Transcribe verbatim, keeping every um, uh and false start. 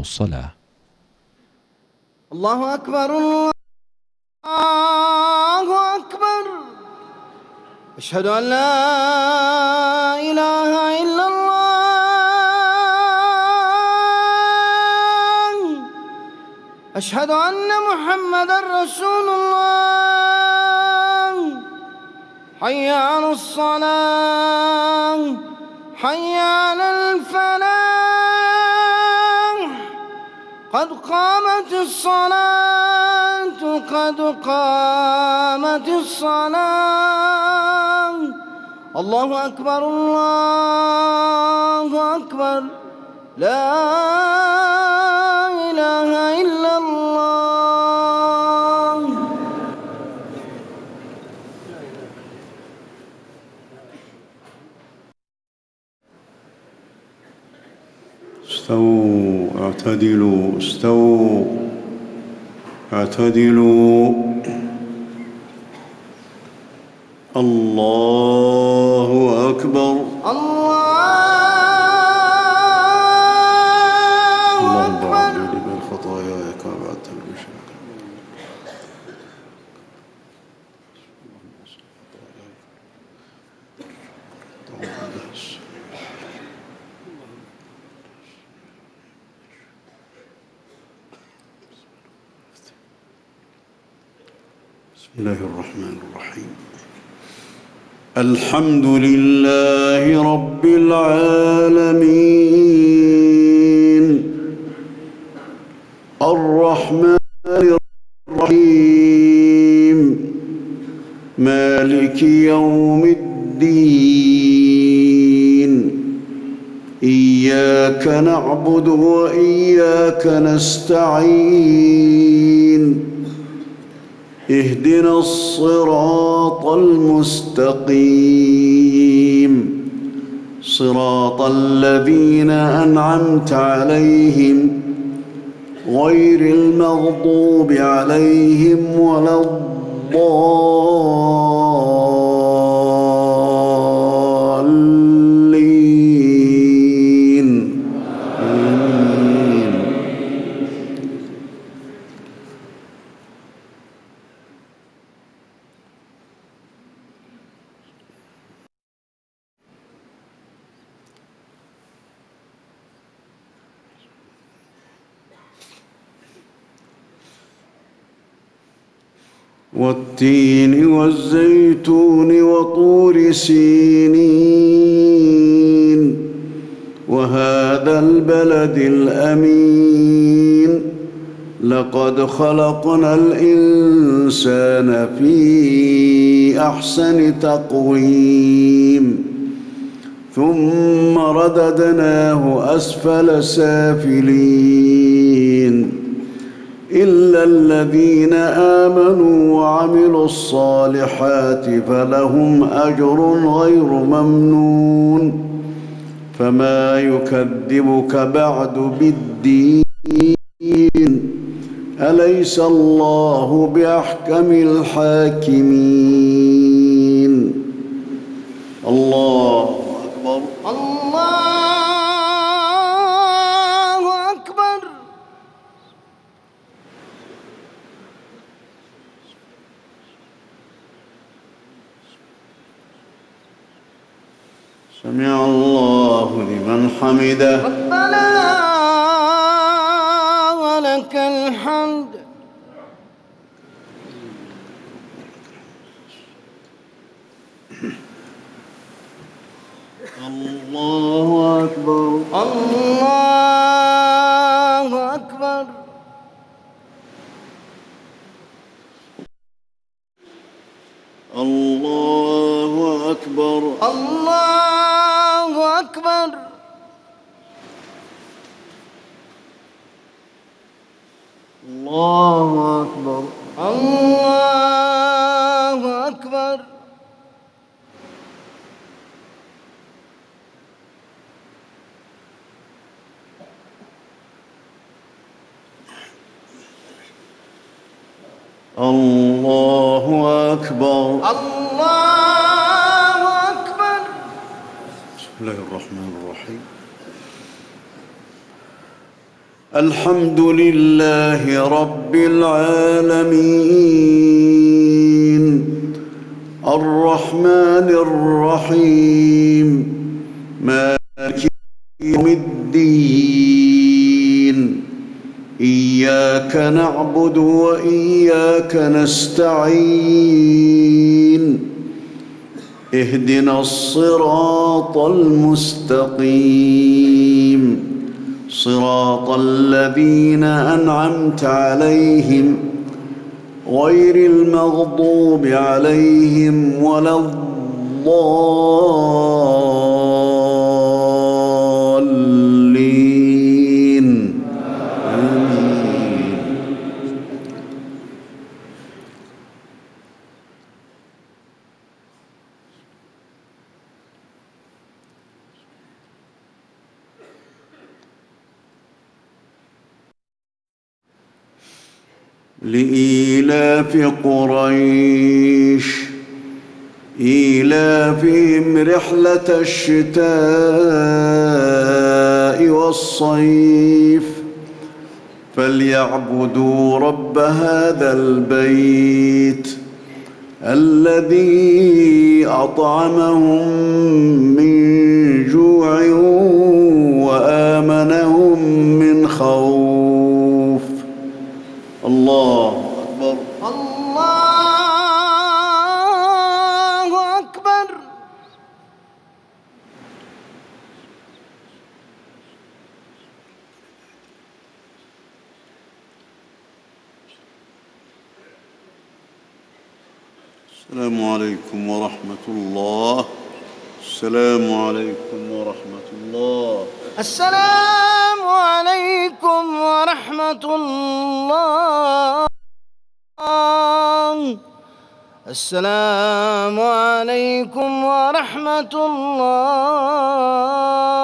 الصلاة. الله أكبر الله أكبر. أشهد أن لا إله إلا الله. أشهد أن محمدًا رسول الله. حي على الصلاة، حي على الفلاح، قد قامت الصلاة، قد قامت الصلاة. الله أكبر الله أكبر. لا إله إلا الله. استووا اعتدلوا استووا اعتدلوا. الله أكبر. الله أكبر. من خطاياي كما بعدت المشرك. بسم الله الرحمن الرحيم. الحمد لله رب العالمين الرحمن الرحيم مالك يوم الدين. إياك نعبد وإياك نستعين. اهدنا الصراط المستقيم صراط الذين أنعمت عليهم غير المغضوب عليهم ولا الضالين. آمين. والتين والزيتون وطور سينين وهذا البلد الأمين. لقد خلقنا الإنسان في أحسن تقويم ثم رددناه أسفل سافلين إلا الذين آمنوا وعملوا الصالحات فلهم أجر غير ممنون. فما يكذبك بعد بالدين. أليس الله بأحكم الحاكمين. الله أكبر. الله أكبر. سمع الله لمن حمده. ربنا ولك الحمد. الله أكبر. الله أكبر. الله أكبر. الله أكبر. الله أكبر. الله أكبر. الله أكبر. الله أكبر. بسم الله الرحمن الرحيم. الحمد لله رب العالمين الرحمن الرحيم مالك يوم الدين إياك نعبد وإياك نستعين اهدنا الصراط المستقيم صراط الذين أنعمت عليهم غير المغضوب عليهم ولا الضالين آمين. لإيلاف قريش إيلافهم رحلة الشتاء والصيف فليعبدوا رب هذا البيت الذي أطعمهم من جوع وآمنهم من خوف. الله أكبر. الله أكبر. السلام عليكم ورحمة الله. السلام عليكم ورحمة الله. السلام عليكم ورحمة الله. السلام عليكم ورحمة الله.